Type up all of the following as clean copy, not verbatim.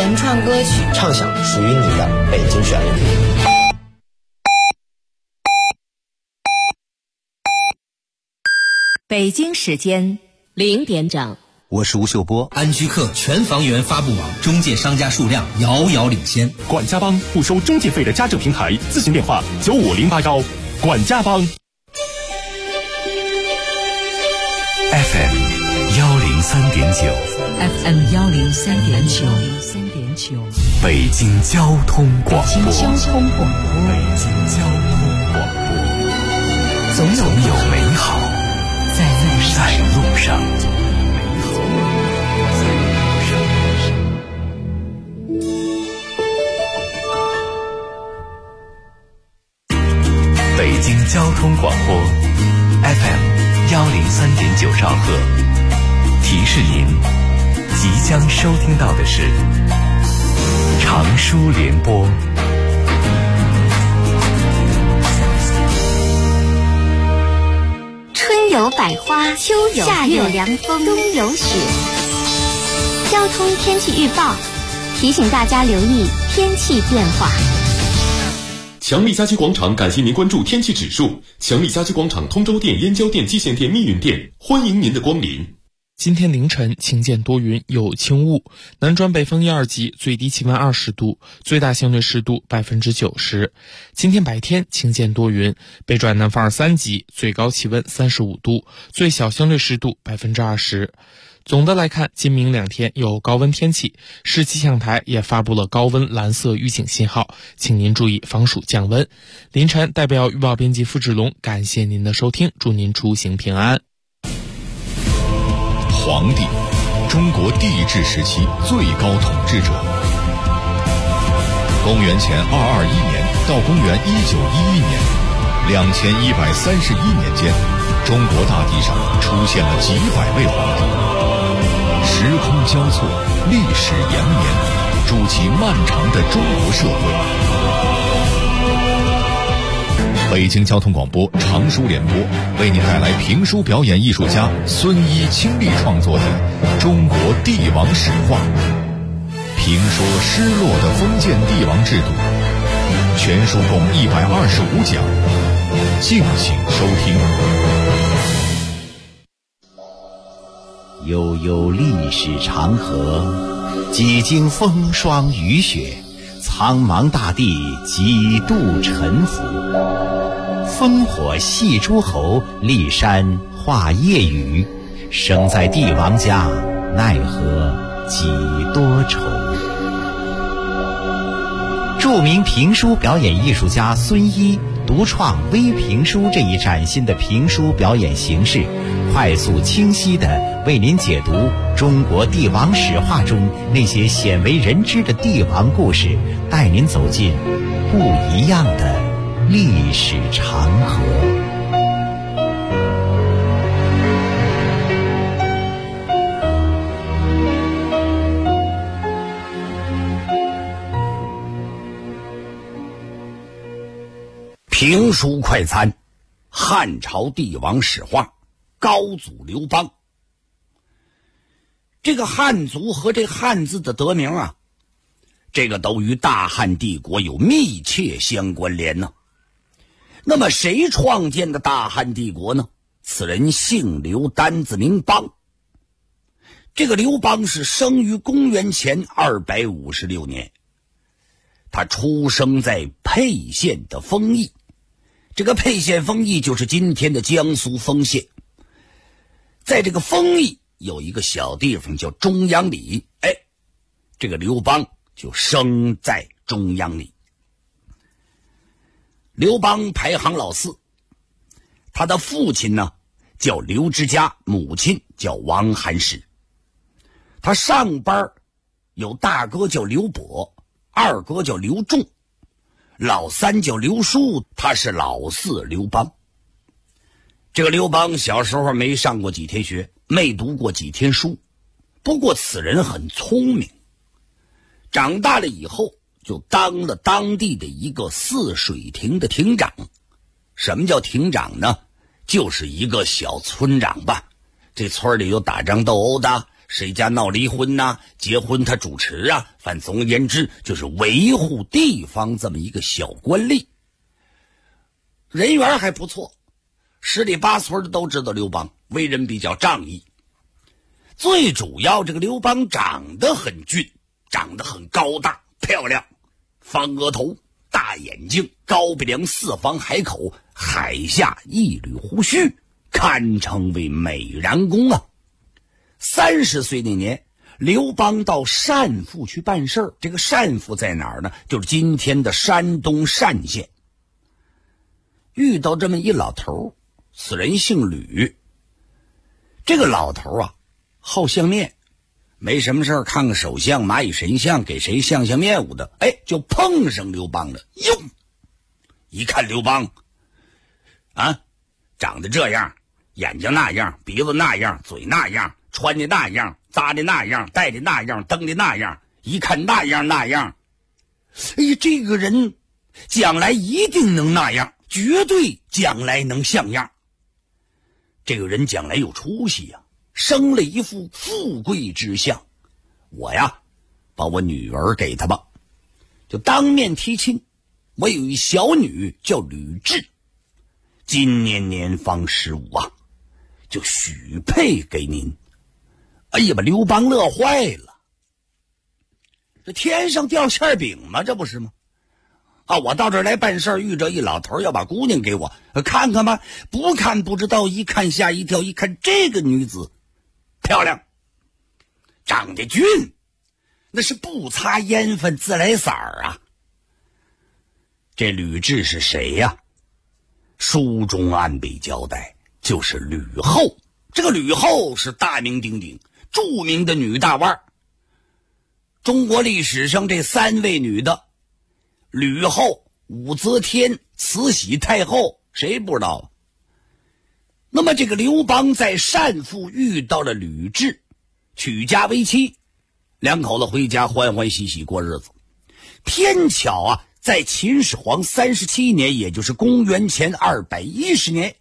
原创歌曲， 畅享属于你的北京旋律。 北京时间0点整， 我是吴秀波。 安居客全房源发布网中介商家数量遥遥领先。 管家帮不收中介费的家政平台，咨询电话95081。管家帮。 FM 103.9 FM 103.9， 北京交通广播。 北京交通广播，总有美好在路上。北京交通广播 FM 103.9兆赫，提示您即将收听到的是长舒联播。 春有百花，秋有夏有凉风，冬有雪。交通天气预报提醒大家留意天气变化。 强力家居广场感谢您关注天气指数。强力家居广场通州店、燕郊店、蓟县店、密云店，欢迎您的光临。 今天凌晨晴见多云，有轻雾，南转北风1、2级，最低气温20度，最大相对湿度90%。今天白天晴见多云，北转南风2、3级，最高气温35度，最小相对湿度20%。总的来看，今明2天有高温天气，市气象台也发布了高温蓝色预警信号，请您注意防暑降温。凌晨代表预报编辑付志龙，感谢您的收听，祝您出行平安。 黄帝，中国帝制时期最高统治者。公元前221年到公元1911年，2131年间，中国大地上出现了几百位皇帝。时空交错，历史延绵，筑起漫长的中国社会。北京交通广播长舒联播为您带来评书表演艺术家孙一倾力创作的《中国帝王史话》，评说失落的封建帝王制度。全书共125讲，敬请收听。 悠悠历史长河，几经风霜雨雪，苍茫大地几度沉浮。烽火戏诸侯，骊山画夜雨。生在帝王家，奈何几多愁。著名评书表演艺术家孙一独创微评书这一崭新的评书表演形式，快速清晰地为您解读中国帝王史话中那些鲜为人知的帝王故事，带您走进不一样的历史长河。 评书快餐，汉朝帝王史话，高祖刘邦。这个汉族和这汉字的得名啊，这个都与大汉帝国有密切相关联呢。那么谁创建的大汉帝国呢？此人姓刘，单字名邦。这个刘邦是生于公元前256年，他出生在沛县的丰邑。这个沛县丰邑就是今天的江苏丰县。在这个丰邑有一个小地方叫中央里，这个刘邦就生在中央里。刘邦排行老4，他的父亲呢叫刘知嘉，母亲叫王韩氏。他上班有大哥叫刘伯，二哥叫刘仲，老3叫刘叔，他是老4刘邦。这个刘邦小时候没上过几天学，没读过几天书，不过此人很聪明。长大了以后就当了当地的一个泗水亭的亭长。什么叫亭长呢？就是一个小村长吧。这村里有打仗斗殴的， 谁家闹离婚呐，结婚他主持啊，反正总而言之就是维护地方这么一个小官吏。人缘还不错，十里八村的都知道刘邦，为人比较仗义。最主要这个刘邦长得很俊，长得很高大漂亮，方额头，大眼睛，高鼻梁，四方海口，海下一缕胡须，堪称为美髯公啊。30岁那年，刘邦到单父去办事儿。这个单父在哪儿呢？就是今天的山东单县。遇到这么一老头，此人姓吕。这个老头啊，好相面，没什么事儿看个手相、蚂蚁神相，给谁相面舞的，就碰上刘邦了。哟，一看刘邦啊，长得这样，眼睛那样，鼻子那样，嘴那样，穿的那样，扎的那样，戴的那样，蹬的那样，一看那样，这个人将来一定能那样，绝对将来能像样。这个人将来有出息呀，生了一副富贵之相。我呀，把我女儿给他吧，就当面提亲。我有一小女叫吕雉，今年年方15啊，就许配给您。哎呀，把刘邦乐坏了。这天上掉馅饼吗？这不是吗？我到这儿来办事儿，遇着一老头要把姑娘给我看看吧，不看不知道，一看吓一跳。一看这个女子漂亮，长得俊，那是不擦烟粉自来色儿啊。这吕雉是谁呀？书中暗笔交代，就是吕后。这个吕后是大名鼎鼎，著名的女大腕。中国历史上这3位女的，吕后、武则天、慈禧太后，谁不知道？那么这个刘邦在单父遇到了吕雉，娶家为妻，两口子回家欢欢喜喜过日子。偏巧啊，在秦始皇37年，也就是公元前210年，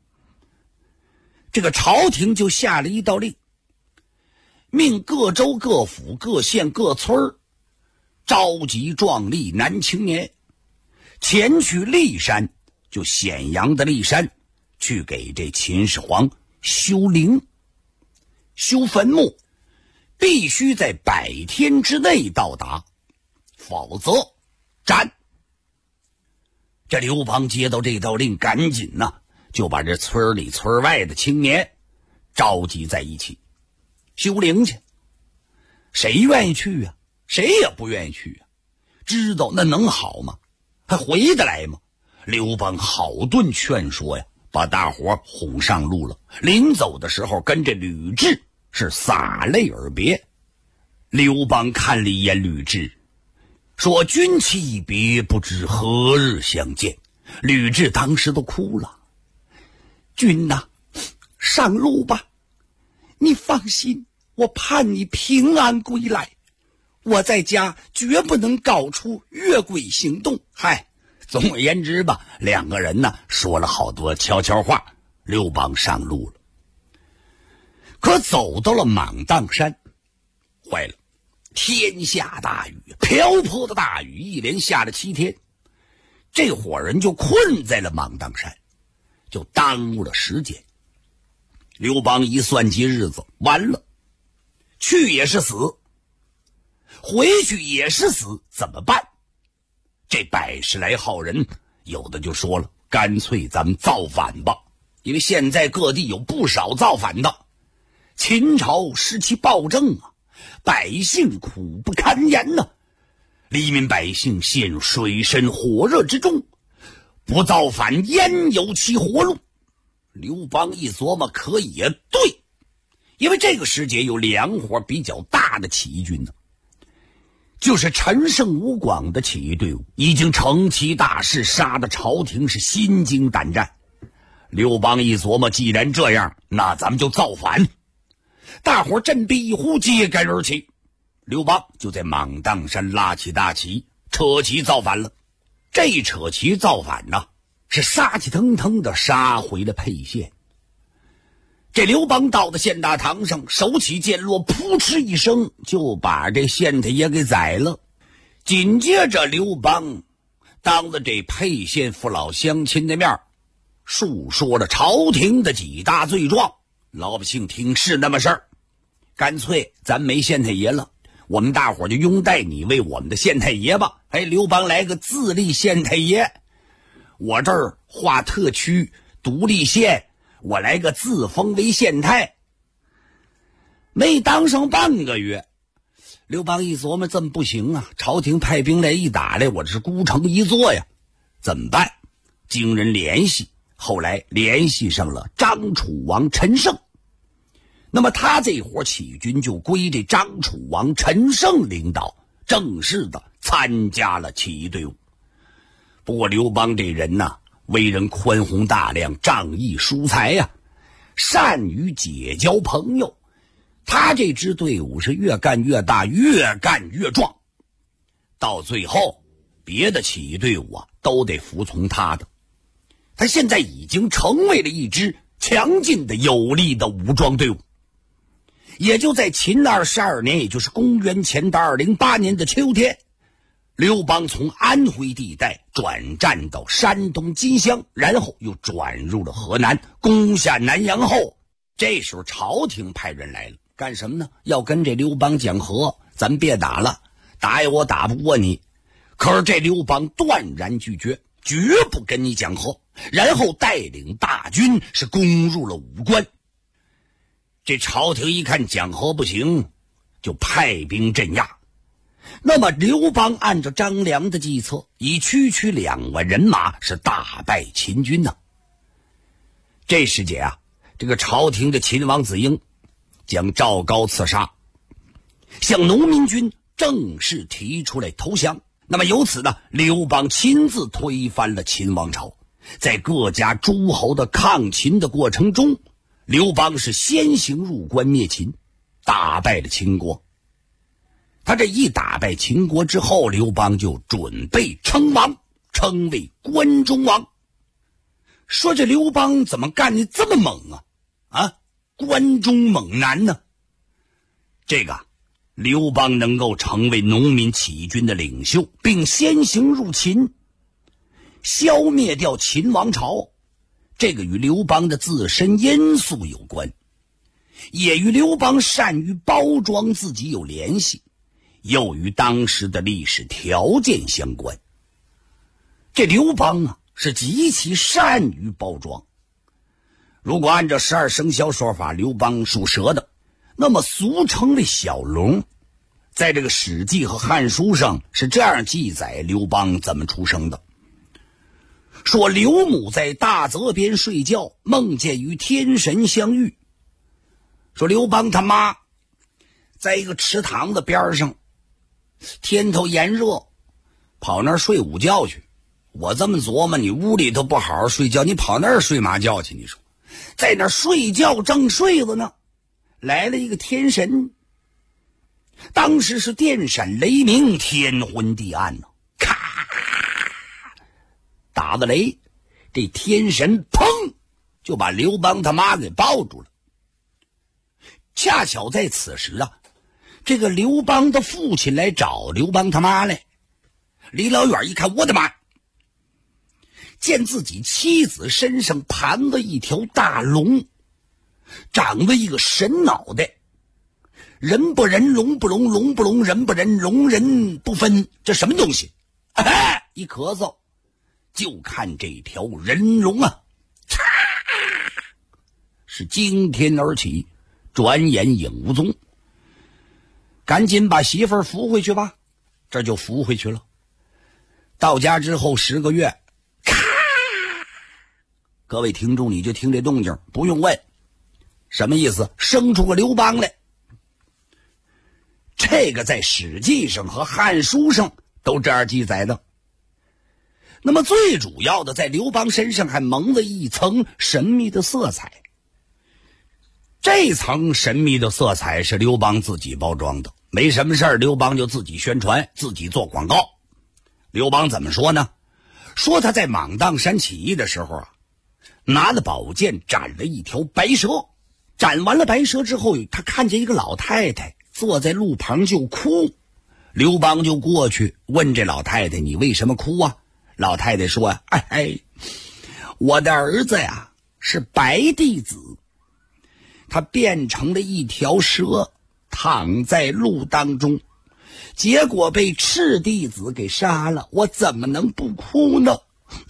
这个朝廷就下了一道令，命各州各府各县各村召集壮丽男青年，前去骊山，就咸阳的骊山，去给这秦始皇修陵、修坟墓，必须在100天之内到达，否则斩。这刘邦接到这道令，赶紧就把这村里村外的青年召集在一起修陵去。谁愿意去啊？谁也不愿意去啊，知道那能好吗？还回得来吗？刘邦好顿劝说呀，把大伙哄上路了。临走的时候，跟这吕雉是洒泪而别。刘邦看了一眼吕雉，说：“君妻一别，不知何日相见。”吕雉当时都哭了。君呐，上路吧，你放心，我盼你平安归来。我在家绝不能搞出越轨行动。总而言之吧，两个人说了好多悄悄话。刘邦上路了，可走到了莽砀山，坏了，天下大雨，瓢泼的大雨一连下了7天，这伙人就困在了莽砀山，就耽误了时间。刘邦一算计日子，完了，去也是死，回去也是死，怎么办？这100来号人，有的就说了，干脆咱们造反吧，因为现在各地有不少造反的。秦朝时期暴政啊，百姓苦不堪言呐，黎民百姓陷入水深火热之中，不造反焉有其活路？刘邦一琢磨，可也对，因为这个时节有2伙比较大的起义军呢，就是陈胜吴广的起义队伍，已经成其大事，杀得朝廷是心惊胆战。刘邦一琢磨，既然这样，那咱们就造反。大伙振臂一呼，揭竿而起。刘邦就在莽砀山拉起大旗，扯旗造反了。这一扯旗造反是杀气腾腾的杀回了沛县。 这刘邦到了县大堂上，手起剑落，扑哧一声就把这县太爷给宰了。紧接着刘邦当着这沛县父老乡亲的面，述说了朝廷的几大罪状。老百姓听是那么事儿，干脆咱没县太爷了，我们大伙就拥戴你为我们的县太爷吧。刘邦来个自立县太爷，我这儿划特区独立县，我来个自封为县太。没当上半个月，刘邦一琢磨，这么不行啊，朝廷派兵来一打来，我这是孤城一座呀，怎么办？经人联系，后来联系上了张楚王陈胜。那么他这伙起义军就归这张楚王陈胜领导，正式的参加了起义队伍。不过刘邦这人呢，为人宽宏大量，仗义疏财呀，善于结交朋友。他这支队伍是越干越大，越干越壮，到最后别的起义队伍都得服从他的。他现在已经成为了一支强劲的有力的武装队伍。也就在秦22年，也就是公元前的208年的秋天，刘邦从安徽地带转战到山东金乡，然后又转入了河南，攻下南阳后，这时候朝廷派人来了，干什么呢？要跟这刘邦讲和，咱别打了，打呀我打不过你。可是这刘邦断然拒绝，绝不跟你讲和，然后带领大军是攻入了武关。这朝廷一看讲和不行，就派兵镇压。那么刘邦按照张良的计策，以区2万人马是大败秦军呢。这时节啊，这个朝廷的秦王子婴将赵高刺杀，向农民军正式提出来投降。那么由此呢，刘邦亲自推翻了秦王朝。在各家诸侯的抗秦的过程中，刘邦是先行入关灭秦，打败了秦国。他这一打败秦国之后，刘邦就准备称王，称为关中王。说这刘邦怎么干的这么猛啊？关中猛男呢？这个刘邦能够成为农民起义军的领袖，并先行入秦，消灭掉秦王朝，这个与刘邦的自身因素有关，也与刘邦善于包装自己有联系，又与当时的历史条件相关。这刘邦是极其善于包装。如果按照12生肖说法，刘邦属蛇的，那么俗称为小龙。在这个《史记》和《汉书》上是这样记载刘邦怎么出生的。说刘母在大泽边睡觉，梦见与天神相遇。说刘邦他妈在一个池塘的边上，天头炎热，跑那儿睡午觉去。我这么琢磨，你屋里头不好好睡觉，你跑那儿睡嘛觉去？你说在那儿睡觉正睡着呢，来了一个天神。当时是电闪雷鸣，天昏地暗呢，咔打的雷，这天神砰就把刘邦他妈给抱住了。恰巧在此时这个刘邦的父亲来找刘邦他妈来，离老远一看，我的妈！见自己妻子身上盘了一条大龙，长了一个神脑袋，人不人，龙不龙，龙不龙，人不人，龙人不分，这什么东西？一咳嗽，就看这条人龙是惊天而起，转眼影无踪。赶紧把媳妇儿扶回去吧，这就扶回去了。到家之后10个月，咔！各位听众，你就听这动静，不用问什么意思，生出个刘邦来。这个在《史记》上和《汉书》上都这样记载的。那么最主要的，在刘邦身上还蒙了一层神秘的色彩。这层神秘的色彩是刘邦自己包装的，没什么事儿，刘邦就自己宣传，自己做广告。刘邦怎么说呢？说他在莽砀山起义的时候拿了宝剑斩了一条白蛇， 斩完了白蛇之后，他看见一个老太太坐在路旁就哭。刘邦就过去问这老太太：“你为什么哭啊？”老太太说：“我的儿子呀是白帝子，他变成了一条蛇，躺在路当中，结果被赤帝子给杀了，我怎么能不哭呢？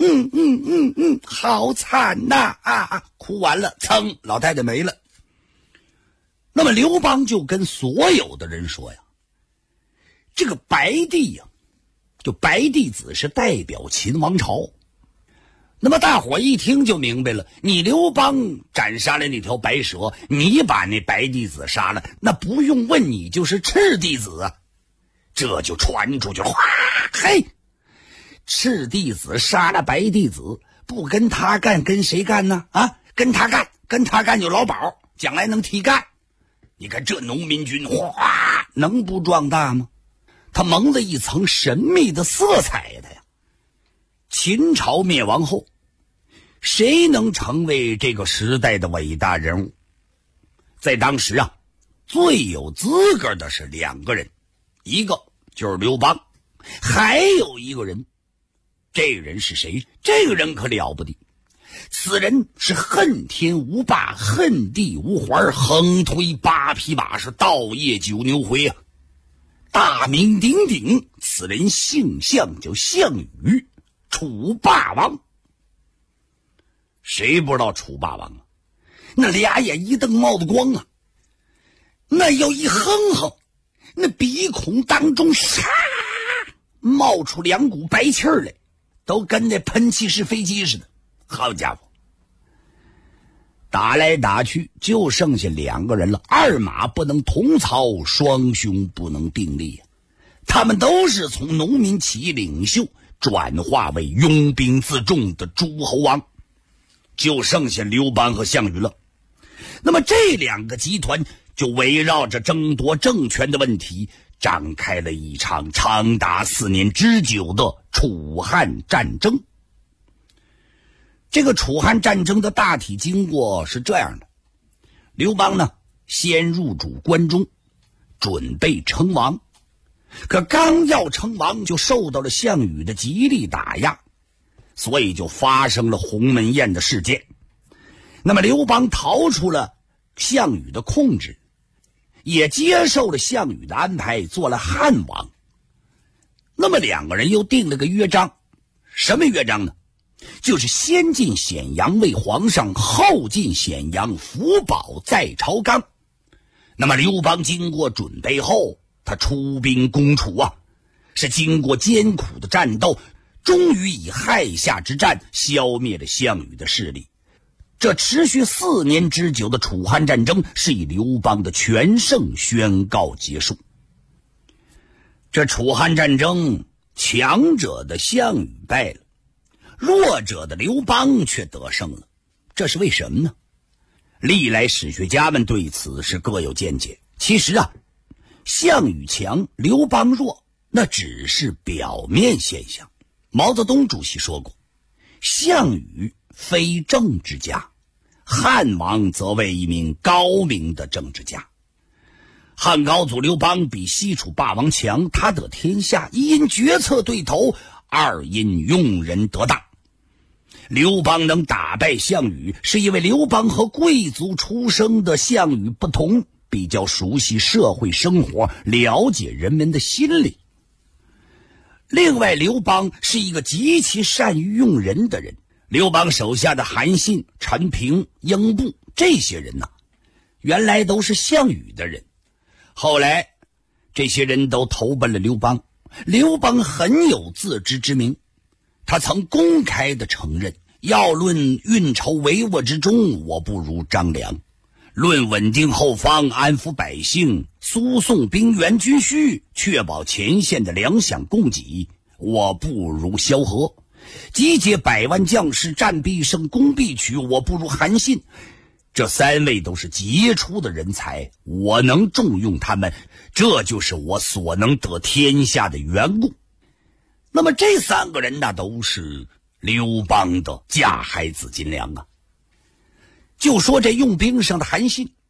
好惨呐！哭完了，噌，老太太没了。”那么刘邦就跟所有的人说呀，这个白帝呀，就白帝子是代表秦王朝。那么大伙一听就明白了，你刘邦斩杀了那条白蛇，你把那白帝子杀了，那不用问你就是赤帝子啊。这就传出去，哗，嘿，赤帝子杀了白帝子，不跟他干跟谁干呢？跟他干，跟他干有劳保，将来能提干。你看这农民军，哗，能不壮大吗？他蒙了一层神秘的色彩的呀。秦朝灭亡后，谁能成为这个时代的伟大人物？在当时啊，最有资格的是2个人，一个就是刘邦，还有一个人。这个人是谁？这个人可了不得，此人是恨天无霸，恨地无环，横推8匹马，是倒夜9牛回啊，大名鼎鼎。此人姓项，叫项羽，楚霸王。谁不知道楚霸王啊？那俩眼一瞪冒的光啊，那要一哼哼，那鼻孔当中唰冒出2股白气儿来，都跟那喷气式飞机似的。好家伙，打来打去就剩下2个人了，二马不能同槽，双雄不能并立。他们都是从农民起义领袖转化为拥兵自重的诸侯王，就剩下刘邦和项羽了。那么这2个集团就围绕着争夺政权的问题展开了一场长达4年之久的楚汉战争。这个楚汉战争的大体经过是这样的：刘邦呢，先入主关中，准备称王，可刚要称王就受到了项羽的极力打压，所以就发生了鸿门宴的事件。那么刘邦逃出了项羽的控制，也接受了项羽的安排，做了汉王。那么2个人又定了个约章，什么约章呢？就是先进显阳为皇上，后进显阳福保在朝纲。那么刘邦经过准备后，他出兵攻楚啊，是经过艰苦的战斗，终于以垓下之战消灭了项羽的势力。这持续4年之久的楚汉战争是以刘邦的全胜宣告结束。这楚汉战争，强者的项羽败了，弱者的刘邦却得胜了，这是为什么呢？历来史学家们对此是各有见解。其实啊，项羽强，刘邦弱，那只是表面现象。毛泽东主席说过，项羽非政治家，汉王则为一名高明的政治家。汉高祖刘邦比西楚霸王强，他得天下，一因决策对头，二因用人得当。刘邦能打败项羽，是因为刘邦和贵族出生的项羽不同，比较熟悉社会生活，了解人们的心理。另外，刘邦是一个极其善于用人的人。刘邦手下的韩信、陈平、英布这些人呢，原来都是项羽的人，后来这些人都投奔了刘邦。刘邦很有自知之明，他曾公开地承认，要论运筹帷幄之中，我不如张良；论稳定后方、安抚百姓、输送兵员军需，确保前线的粮饷供给，我不如萧何；集结100万将士，战必胜，攻必取，我不如韩信。这3位都是杰出的人才，我能重用他们，这就是我所能得天下的缘故。那么这3个人呢，都是刘邦的嫁孩子金良啊。就说这用兵上的韩信，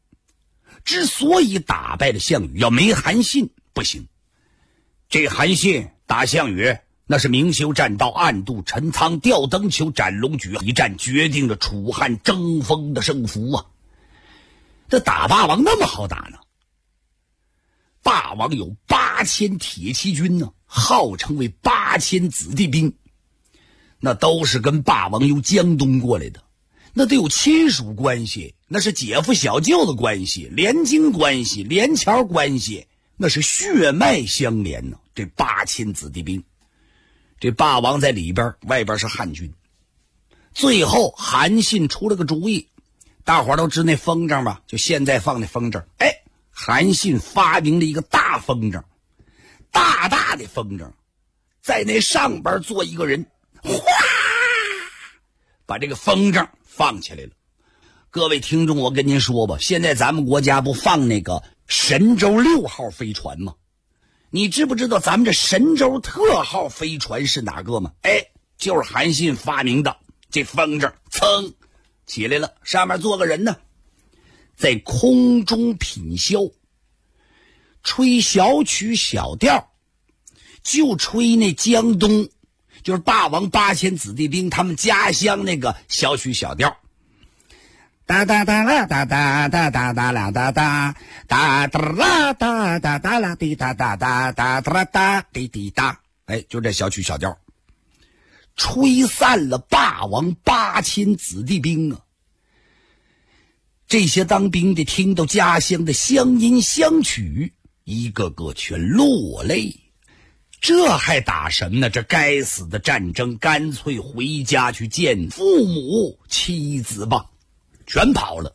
之所以打败了项羽，要没韩信不行。这韩信打项羽，那是明修栈道，暗度陈仓，吊灯球，斩龙举，一战决定了楚汉争锋的胜负啊！这打霸王那么好打呢？霸王有8000铁骑军呢，号称为8000子弟兵，那都是跟霸王由江东过来的，那得有亲属关系，那是姐夫小舅的关系，连经关系，连桥关系，那是血脉相连呢。这8000子弟兵，这霸王在里边，外边是汉军。最后韩信出了个主意，大伙都知那风筝吧，就现在放那风筝。韩信发明了一个大风筝，大大的风筝，在那上边做一个人，哗，把这个风筝放起来了。各位听众，我跟您说吧，现在咱们国家不放那个神舟6号飞船吗？你知不知道咱们这神舟特号飞船是哪个吗？就是韩信发明的。这风筝噌起来了，上面坐个人呢，在空中品箫，吹小曲小调，就吹那江东，就是霸王8000子弟兵他们家乡那个小曲小调。哒哒哒啦哒哒哒哒哒啦哒哒哒哒啦哒哒哒啦滴哒哒哒哒哒哒滴滴哒，就这小曲小调，吹散了霸王8000子弟兵啊！这些当兵的听到家乡的乡音乡曲，一个个全落泪。这还打什么呢？这该死的战争，干脆回家去见父母妻子吧。全跑了，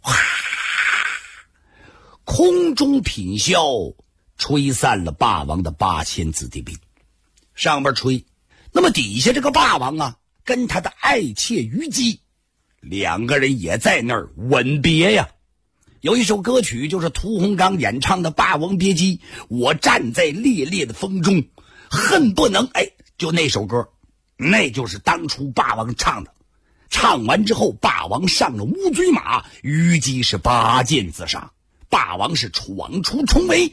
空中品箫，吹散了霸王的8000子弟兵。上边吹，那么底下这个霸王啊，跟他的爱妾虞姬，两个人也在那儿吻别呀。有一首歌曲就是屠洪刚演唱的《霸王别姬》，我站在烈烈的风中，恨不能就那首歌，那就是当初霸王唱的。唱完之后，霸王上了乌骓马，虞姬是拔剑自杀，霸王是闯出重围，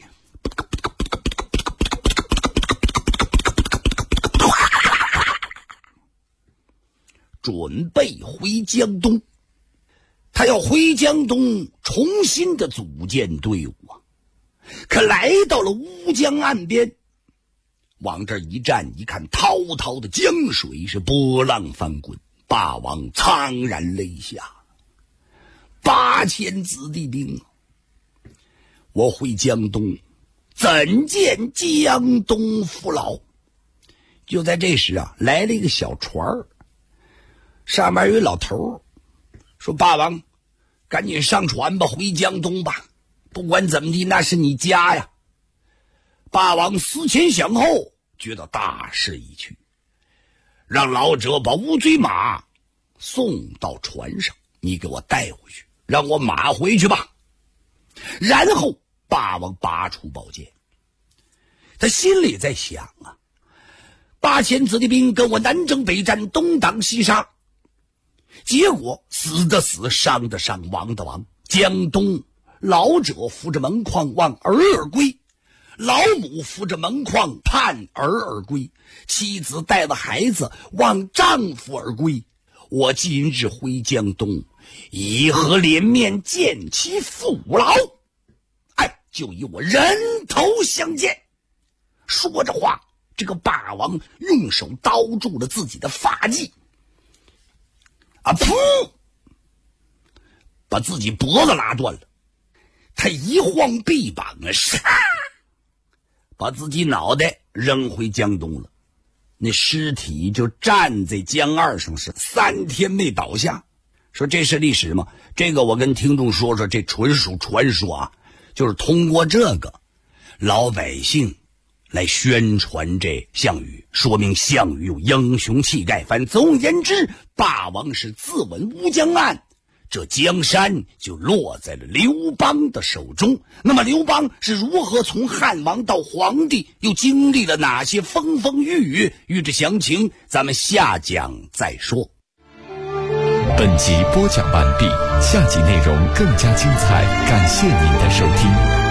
准备回江东。他要回江东重新的组建队伍啊！可来到了乌江岸边，往这一站，一看滔滔的江水是波浪翻滚，霸王怅然泪下。8000子弟兵，我回江东，怎见江东父老？就在这时啊，来了一个小船儿，上面有一老头说：“霸王，赶紧上船吧，回江东吧，不管怎么地，那是你家呀。”霸王思前想后，觉得大势已去，让老者把乌骓马送到船上，你给我带回去，让我马回去吧。然后霸王拔出宝剑，他心里在想啊，8000子弟兵跟我南征北战，东挡西杀，结果死的死，伤的伤，亡的亡。江东老者扶着门框望儿而归，老母扶着门框盼儿而归，妻子带着孩子望丈夫而归。我今日回江东，以何脸面见其父老？就以我人头相见。说着话，这个霸王用手刀住了自己的发髻，噗，把自己脖子拉断了。他一晃臂膀唰，把自己脑袋扔回江东了。那尸体就站在江岸上，是3天没倒下。说这是历史吗？这个我跟听众说说，这纯属传说啊，就是通过这个老百姓来宣传这项羽，说明项羽有英雄气概。反正总而言之，霸王是自刎乌江岸，这江山就落在了刘邦的手中。那么刘邦是如何从汉王到皇帝，又经历了哪些风风雨雨？欲知详情，咱们下讲再说。 本集播讲完毕， 下集内容更加精彩，感谢您的收听。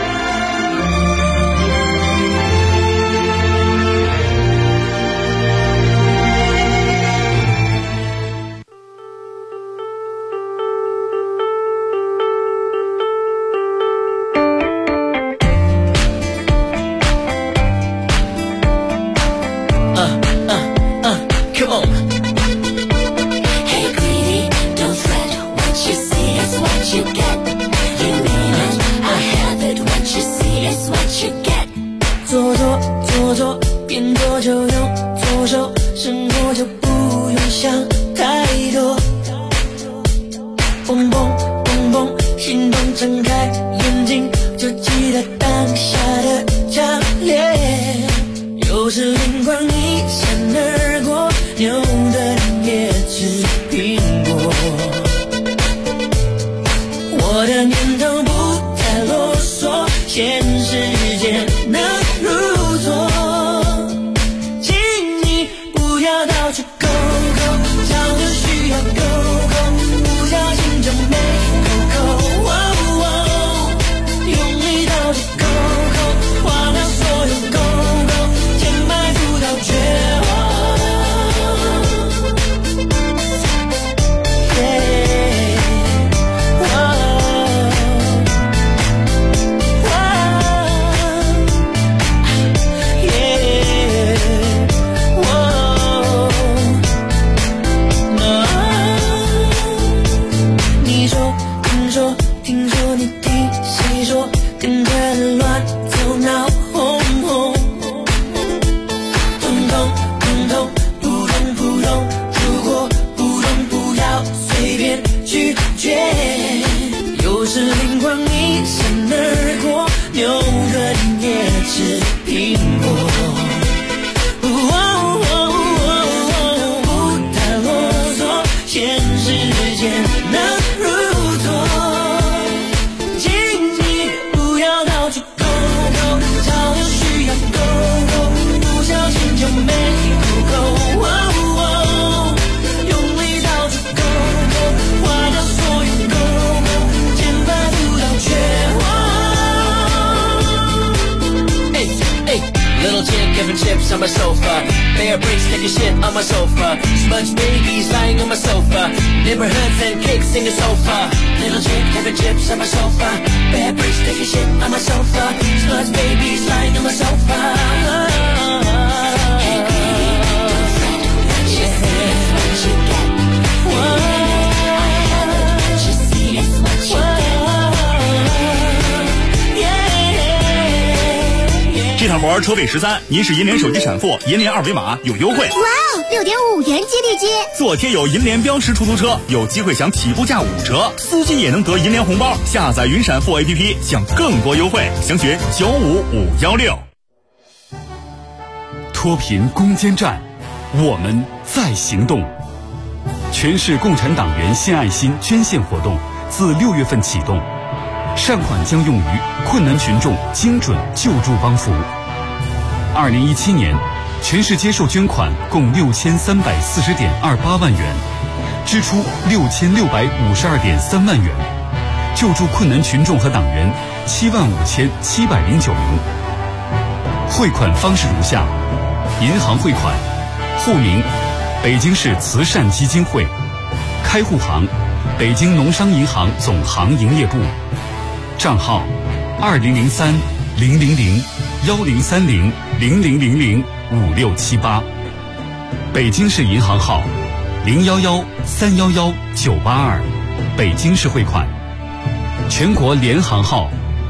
On my sofa, bear bricks taking shit on my sofa, smudge babies lying on my sofa, neighborhoods and cakes in the sofa, little chick having chips on my sofa, bear bricks taking shit on my sofa, smudge babies lying on my sofa. Hey baby, don't fret, what you see is what you get. I have it, what you see is what you get. 这趟活车费13，您是银联手机产妇，银联二维码有优惠。 哇哦，6.5元激励金！ 做贴有银联标识出租车，有机会享起步价5折，司机也能得银联红包。下载云闪付 APP， 享更多优惠，详询95516。 脱贫攻坚战，我们在行动。全市共产党员献爱心捐献活动自6月份启动，善款将用于困难群众精准救助帮扶。2017年，全市接受捐款共6340.28万元，支出6652.3万元，救助困难群众和党员75709名。汇款方式如下：银行汇款，户名北京市慈善基金会，开户行北京农商银行总行营业部，账号2030-000-1030-0000-5678，北京市银行号011-311-982，北京市汇款，全国联行号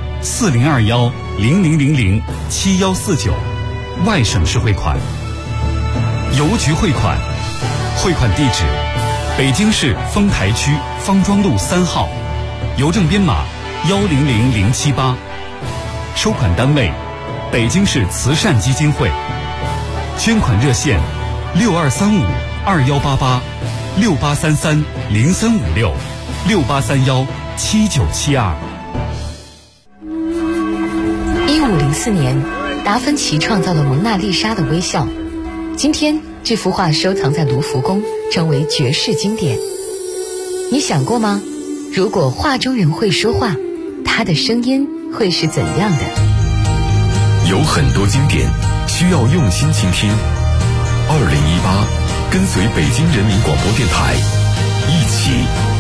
4021-0000-7149，外省市汇款。邮局汇款，汇款地址北京市丰台区方庄路3号，邮政编码100078，收款单位北京市慈善基金会，捐款热线6235-2833-0356-6831-7972。 1504年，达芬奇创造了蒙娜丽莎的微笑。今天，这幅画收藏在卢浮宫，成为绝世经典。你想过吗？ 如果画中人会说话，他的声音会是怎样的？ 有很多经典需要用心倾听。2018，跟随北京人民广播电台，一起